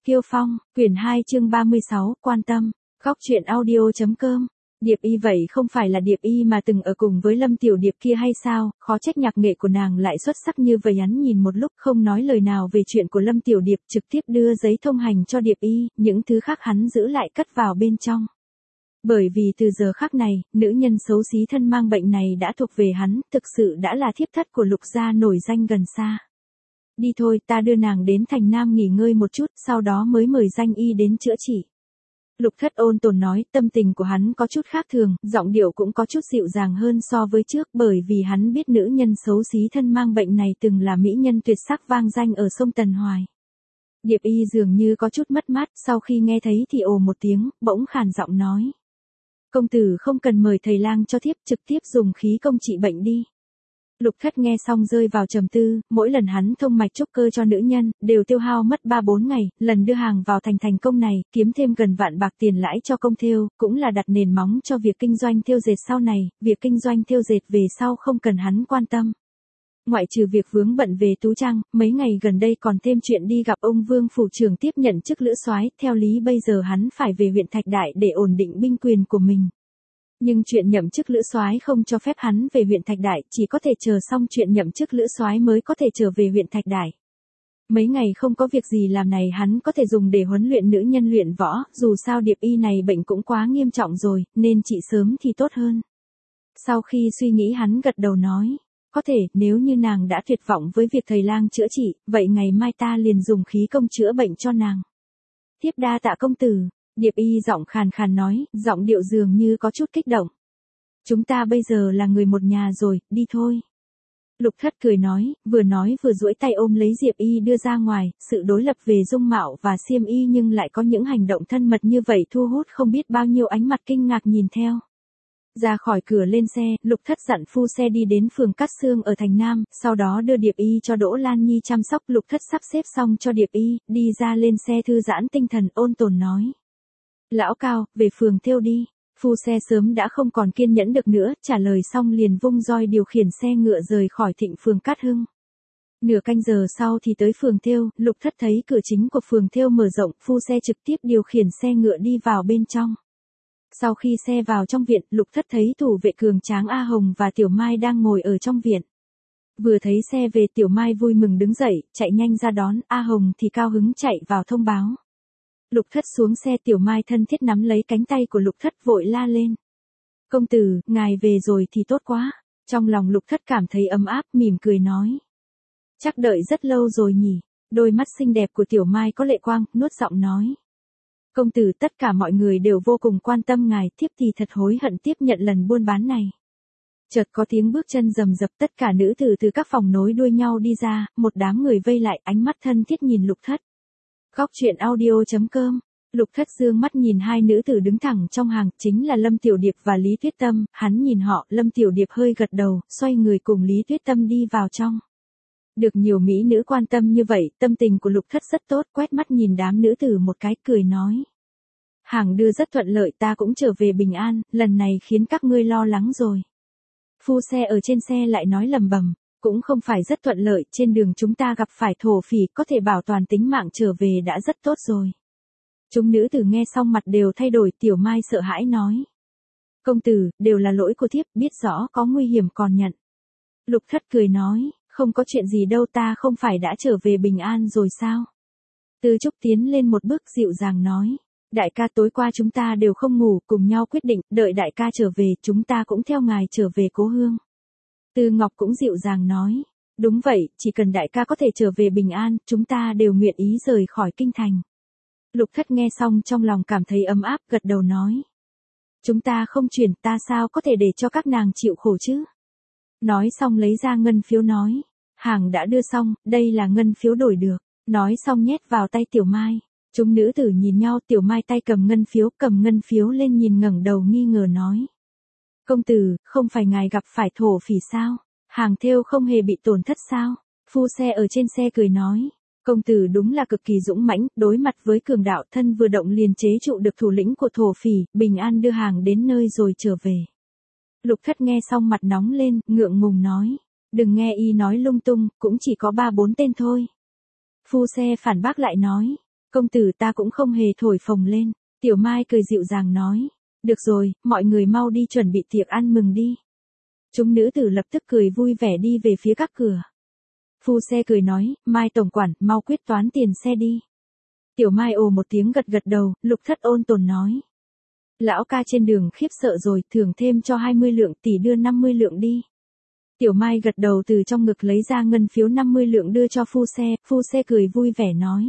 Kiêu Phong, quyển 2 chương 36, quan tâm, góc truyện audio.com. Điệp Y vậy không phải là Điệp Y mà từng ở cùng với Lâm Tiểu Điệp kia hay sao, khó trách nhạc nghệ của nàng lại xuất sắc như vậy. Hắn nhìn một lúc không nói lời nào về chuyện của Lâm Tiểu Điệp, trực tiếp đưa giấy thông hành cho Điệp Y, những thứ khác hắn giữ lại cất vào bên trong. Bởi vì từ giờ khắc này, nữ nhân xấu xí thân mang bệnh này đã thuộc về hắn, thực sự đã là thiếp thất của Lục gia nổi danh gần xa. Đi thôi, ta đưa nàng đến thành Nam nghỉ ngơi một chút, sau đó mới mời danh y đến chữa trị. Lục Thất ôn tồn nói, tâm tình của hắn có chút khác thường, giọng điệu cũng có chút dịu dàng hơn so với trước, bởi vì hắn biết nữ nhân xấu xí thân mang bệnh này từng là mỹ nhân tuyệt sắc vang danh ở sông Tần Hoài. Điệp Y dường như có chút mất mát, sau khi nghe thấy thì ồ một tiếng, bỗng khàn giọng nói. Công tử không cần mời thầy lang cho thiếp, trực tiếp dùng khí công trị bệnh đi. Lục Thất nghe xong rơi vào trầm tư, mỗi lần hắn thông mạch trúc cơ cho nữ nhân, đều tiêu hao mất 3-4 ngày, lần đưa hàng vào thành công này, kiếm thêm gần vạn bạc tiền lãi cho công thêu, cũng là đặt nền móng cho việc kinh doanh thêu dệt sau này, việc kinh doanh thêu dệt về sau không cần hắn quan tâm. Ngoại trừ việc vướng bận về Tú Trang, mấy ngày gần đây còn thêm chuyện đi gặp ông Vương phủ trưởng tiếp nhận chức lữ soái, theo lý bây giờ hắn phải về huyện Thạch Đại để ổn định binh quyền của mình. Nhưng chuyện nhậm chức lữ soái không cho phép hắn về huyện Thạch Đại, chỉ có thể chờ xong chuyện nhậm chức lữ soái mới có thể trở về huyện Thạch Đại. Mấy ngày không có việc gì làm này hắn có thể dùng để huấn luyện nữ nhân luyện võ, dù sao Điệp Y này bệnh cũng quá nghiêm trọng rồi, nên trị sớm thì tốt hơn. Sau khi suy nghĩ hắn gật đầu nói, có thể, nếu như nàng đã tuyệt vọng với việc thầy lang chữa trị, vậy ngày mai ta liền dùng khí công chữa bệnh cho nàng. Tiếp đa tạ công tử. Điệp Y giọng khàn khàn nói, giọng điệu dường như có chút kích động. Chúng ta bây giờ là người một nhà rồi, đi thôi. Lục Thất cười nói vừa duỗi tay ôm lấy Diệp Y đưa ra ngoài, sự đối lập về dung mạo và xiêm y nhưng lại có những hành động thân mật như vậy thu hút không biết bao nhiêu ánh mặt kinh ngạc nhìn theo. Ra khỏi cửa lên xe, Lục Thất dặn phu xe đi đến phường Cát Xương ở thành Nam, sau đó đưa Điệp Y cho Đỗ Lan Nhi chăm sóc. Lục Thất sắp xếp xong cho Điệp Y, đi ra lên xe thư giãn tinh thần ôn tồn nói. Lão Cao, về phường thêu đi. Phu xe sớm đã không còn kiên nhẫn được nữa, trả lời xong liền vung roi điều khiển xe ngựa rời khỏi Thịnh phường Cát Hưng. Nửa canh giờ sau thì tới phường thêu, Lục Thất thấy cửa chính của phường thêu mở rộng, phu xe trực tiếp điều khiển xe ngựa đi vào bên trong. Sau khi xe vào trong viện, Lục Thất thấy thủ vệ cường tráng A Hồng và Tiểu Mai đang ngồi ở trong viện. Vừa thấy xe về, Tiểu Mai vui mừng đứng dậy, chạy nhanh ra đón, A Hồng thì cao hứng chạy vào thông báo. Lục Thất xuống xe, Tiểu Mai thân thiết nắm lấy cánh tay của Lục Thất vội la lên. Công tử, ngài về rồi thì tốt quá. Trong lòng Lục Thất cảm thấy ấm áp, mỉm cười nói. Chắc đợi rất lâu rồi nhỉ. Đôi mắt xinh đẹp của Tiểu Mai có lệ quang, nuốt giọng nói. Công tử, tất cả mọi người đều vô cùng quan tâm ngài, thiếp thì thật hối hận tiếp nhận lần buôn bán này. Chợt có tiếng bước chân rầm rập, tất cả nữ tử từ các phòng nối đuôi nhau đi ra, một đám người vây lại, ánh mắt thân thiết nhìn Lục Thất. Góc truyện audio.com. Lục Thất dương mắt nhìn hai nữ tử đứng thẳng trong hàng, chính là Lâm Tiểu Điệp và Lý Tuyết Tâm, hắn nhìn họ, Lâm Tiểu Điệp hơi gật đầu, xoay người cùng Lý Tuyết Tâm đi vào trong. Được nhiều mỹ nữ quan tâm như vậy, tâm tình của Lục Thất rất tốt, quét mắt nhìn đám nữ tử một cái, cười nói. Hàng đưa rất thuận lợi, ta cũng trở về bình an, lần này khiến các ngươi lo lắng rồi. Phu xe ở trên xe lại nói lầm bầm. Cũng không phải rất thuận lợi, trên đường chúng ta gặp phải thổ phỉ, có thể bảo toàn tính mạng trở về đã rất tốt rồi. Chúng nữ tử nghe xong mặt đều thay đổi, Tiểu Mai sợ hãi nói. Công tử, đều là lỗi của thiếp, biết rõ có nguy hiểm còn nhận. Lục Thất cười nói, không có chuyện gì đâu, ta không phải đã trở về bình an rồi sao? Từ Trúc tiến lên một bước dịu dàng nói. Đại ca, tối qua chúng ta đều không ngủ, cùng nhau quyết định, đợi đại ca trở về, chúng ta cũng theo ngài trở về cố hương. Từ Ngọc cũng dịu dàng nói, đúng vậy, chỉ cần đại ca có thể trở về bình an, chúng ta đều nguyện ý rời khỏi kinh thành. Lục Thất nghe xong trong lòng cảm thấy ấm áp, gật đầu nói. Chúng ta không chuyển, ta sao có thể để cho các nàng chịu khổ chứ? Nói xong lấy ra ngân phiếu nói, hàng đã đưa xong, đây là ngân phiếu đổi được. Nói xong nhét vào tay Tiểu Mai. Chúng nữ tử nhìn nhau, Tiểu Mai tay cầm ngân phiếu lên nhìn ngẩng đầu nghi ngờ nói. Công tử, không phải ngài gặp phải thổ phỉ sao? Hàng thêu không hề bị tổn thất sao? Phu xe ở trên xe cười nói. Công tử đúng là cực kỳ dũng mãnh, đối mặt với cường đạo, thân vừa động liền chế trụ được thủ lĩnh của thổ phỉ, bình an đưa hàng đến nơi rồi trở về. Lục Thất nghe xong mặt nóng lên, ngượng ngùng nói. Đừng nghe y nói lung tung, cũng chỉ có 3-4 tên thôi. Phu xe phản bác lại nói. Công tử ta cũng không hề thổi phồng lên. Tiểu Mai cười dịu dàng nói. Được rồi, mọi người mau đi chuẩn bị tiệc ăn mừng đi. Chúng nữ tử lập tức cười vui vẻ đi về phía các cửa. Phu xe cười nói, Mai tổng quản, mau quyết toán tiền xe đi. Tiểu Mai ồ một tiếng gật gật đầu, Lục Thất ôn tồn nói. Lão ca trên đường khiếp sợ rồi, thưởng thêm cho 20 lượng, tỷ đưa 50 lượng đi. Tiểu Mai gật đầu, từ trong ngực lấy ra ngân phiếu 50 lượng đưa cho phu xe cười vui vẻ nói.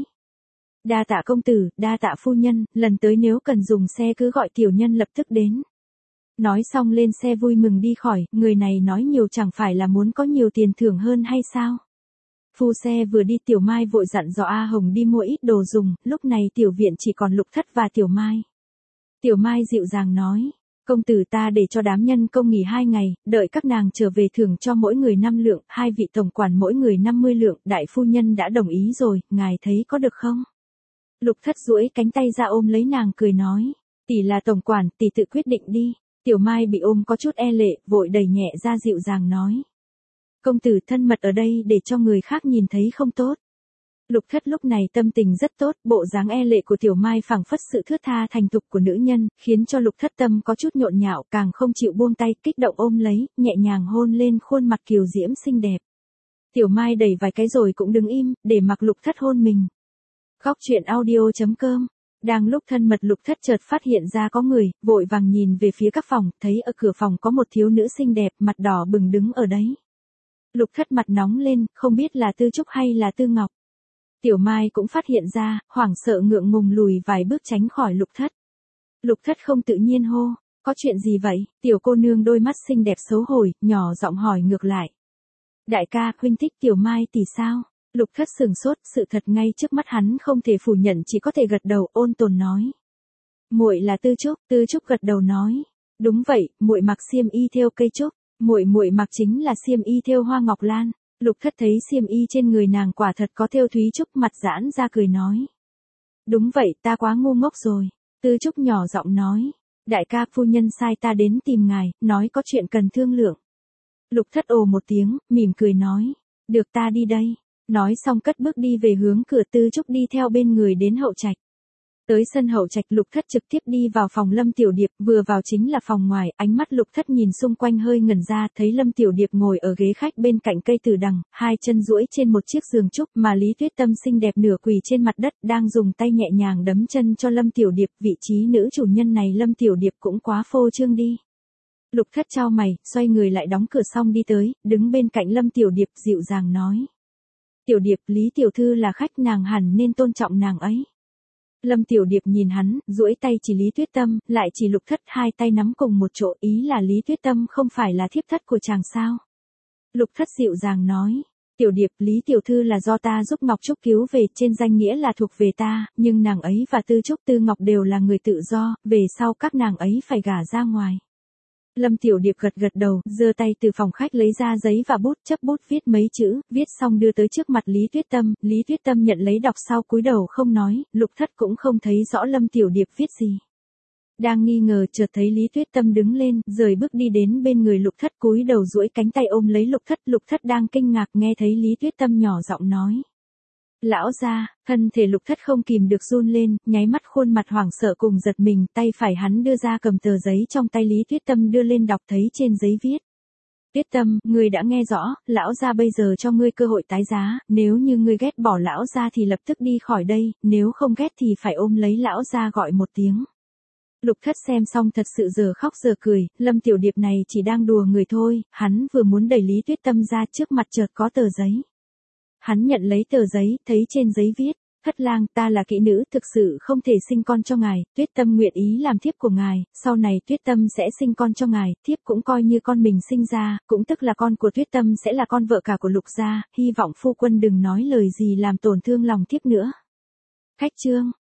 Đa tạ công tử, đa tạ phu nhân, lần tới nếu cần dùng xe cứ gọi tiểu nhân lập tức đến. Nói xong lên xe vui mừng đi khỏi, người này nói nhiều chẳng phải là muốn có nhiều tiền thưởng hơn hay sao? Phu xe vừa đi Tiểu Mai vội dặn dò A Hồng đi mua ít đồ dùng, lúc này tiểu viện chỉ còn Lục Thất và Tiểu Mai. Tiểu Mai dịu dàng nói, công tử ta để cho đám nhân công nghỉ 2 ngày, đợi các nàng trở về thưởng cho mỗi người 5 lượng, 2 vị tổng quản mỗi người 50 lượng, đại phu nhân đã đồng ý rồi, ngài thấy có được không? Lục Thất duỗi cánh tay ra ôm lấy nàng cười nói, tỷ là tổng quản, tỷ tự quyết định đi. Tiểu Mai bị ôm có chút e lệ, vội đẩy nhẹ ra dịu dàng nói. Công tử thân mật ở đây để cho người khác nhìn thấy không tốt. Lục Thất lúc này tâm tình rất tốt, bộ dáng e lệ của Tiểu Mai phảng phất sự thướt tha thành thục của nữ nhân, khiến cho Lục Thất tâm có chút nhộn nhạo, càng không chịu buông tay, kích động ôm lấy, nhẹ nhàng hôn lên khuôn mặt kiều diễm xinh đẹp. Tiểu Mai đẩy vài cái rồi cũng đứng im, để mặc Lục Thất hôn mình. Khóc chuyện audio.com. Đang lúc thân mật Lục Thất chợt phát hiện ra có người, vội vàng nhìn về phía các phòng, thấy ở cửa phòng có một thiếu nữ xinh đẹp, mặt đỏ bừng đứng ở đấy. Lục Thất mặt nóng lên, không biết là Tư Trúc hay là Tư Ngọc. Tiểu Mai cũng phát hiện ra, hoảng sợ ngượng ngùng lùi vài bước tránh khỏi Lục Thất. Lục Thất không tự nhiên hô, có chuyện gì vậy? Tiểu cô nương đôi mắt xinh đẹp xấu hổ, nhỏ giọng hỏi ngược lại. Đại ca, huynh thích Tiểu Mai tỷ sao? Lục Thất sừng sốt, sự thật ngay trước mắt hắn không thể phủ nhận, chỉ có thể gật đầu, ôn tồn nói. Muội là Tư Trúc gật đầu nói. Đúng vậy, muội mặc xiêm y thêu cây trúc, muội mặc chính là xiêm y thêu hoa ngọc lan. Lục Thất thấy xiêm y trên người nàng quả thật có thêu thúy trúc, mặt giãn ra cười nói. Đúng vậy, ta quá ngu ngốc rồi. Tư Trúc nhỏ giọng nói. Đại ca, phu nhân sai ta đến tìm ngài, nói có chuyện cần thương lượng. Lục Thất ồ một tiếng, mỉm cười nói. Được, ta đi đây. Nói xong cất bước đi về hướng cửa, Tư Trúc đi theo bên người đến hậu trạch. Tới sân hậu trạch, Lục Thất trực tiếp đi vào phòng Lâm Tiểu Điệp, vừa vào chính là phòng ngoài, ánh mắt Lục Thất nhìn xung quanh hơi ngẩn ra, thấy Lâm Tiểu Điệp ngồi ở ghế khách bên cạnh cây tử đằng, hai chân duỗi trên một chiếc giường trúc, mà Lý Tuyết Tâm xinh đẹp nửa quỳ trên mặt đất, đang dùng tay nhẹ nhàng đấm chân cho Lâm Tiểu Điệp, vị trí nữ chủ nhân này Lâm Tiểu Điệp cũng quá phô trương đi. Lục Thất chau mày, xoay người lại đóng cửa xong đi tới, đứng bên cạnh Lâm Tiểu Điệp dịu dàng nói. Tiểu Điệp, Lý tiểu thư là khách, nàng hẳn nên tôn trọng nàng ấy. Lâm Tiểu Điệp nhìn hắn, duỗi tay chỉ Lý Tuyết Tâm, lại chỉ Lục Thất, hai tay nắm cùng một chỗ, ý là Lý Tuyết Tâm không phải là thiếp thất của chàng sao? Lục Thất dịu dàng nói, Tiểu Điệp, Lý tiểu thư là do ta giúp Ngọc Trúc cứu về, trên danh nghĩa là thuộc về ta, nhưng nàng ấy và Tư Trúc Tư Ngọc đều là người tự do, về sau các nàng ấy phải gả ra ngoài. Lâm Tiểu Điệp gật gật đầu, giơ tay từ phòng khách lấy ra giấy và bút, chấp bút viết mấy chữ, viết xong đưa tới trước mặt Lý Tuyết Tâm, Lý Tuyết Tâm nhận lấy đọc sau cúi đầu không nói, Lục Thất cũng không thấy rõ Lâm Tiểu Điệp viết gì. Đang nghi ngờ chợt thấy Lý Tuyết Tâm đứng lên, rời bước đi đến bên người Lục Thất, cúi đầu duỗi cánh tay ôm lấy Lục Thất đang kinh ngạc nghe thấy Lý Tuyết Tâm nhỏ giọng nói. Lão gia, thân thể Lục Thất không kìm được run lên, nháy mắt khuôn mặt hoảng sợ cùng giật mình, tay phải hắn đưa ra cầm tờ giấy trong tay Lý Tuyết Tâm đưa lên đọc thấy trên giấy viết. Tuyết Tâm, ngươi đã nghe rõ, lão gia bây giờ cho ngươi cơ hội tái giá, nếu như ngươi ghét bỏ lão gia thì lập tức đi khỏi đây, nếu không ghét thì phải ôm lấy lão gia gọi một tiếng. Lục Thất xem xong thật sự giờ khóc giờ cười, Lâm Tiểu Điệp này chỉ đang đùa người thôi, hắn vừa muốn đẩy Lý Tuyết Tâm ra trước mặt chợt có tờ giấy. Hắn nhận lấy tờ giấy, thấy trên giấy viết, Thất lang, ta là kỹ nữ, thực sự không thể sinh con cho ngài, Tuyết Tâm nguyện ý làm thiếp của ngài, sau này Tuyết Tâm sẽ sinh con cho ngài, thiếp cũng coi như con mình sinh ra, cũng tức là con của Tuyết Tâm sẽ là con vợ cả của Lục gia, hy vọng phu quân đừng nói lời gì làm tổn thương lòng thiếp nữa. Khách chương.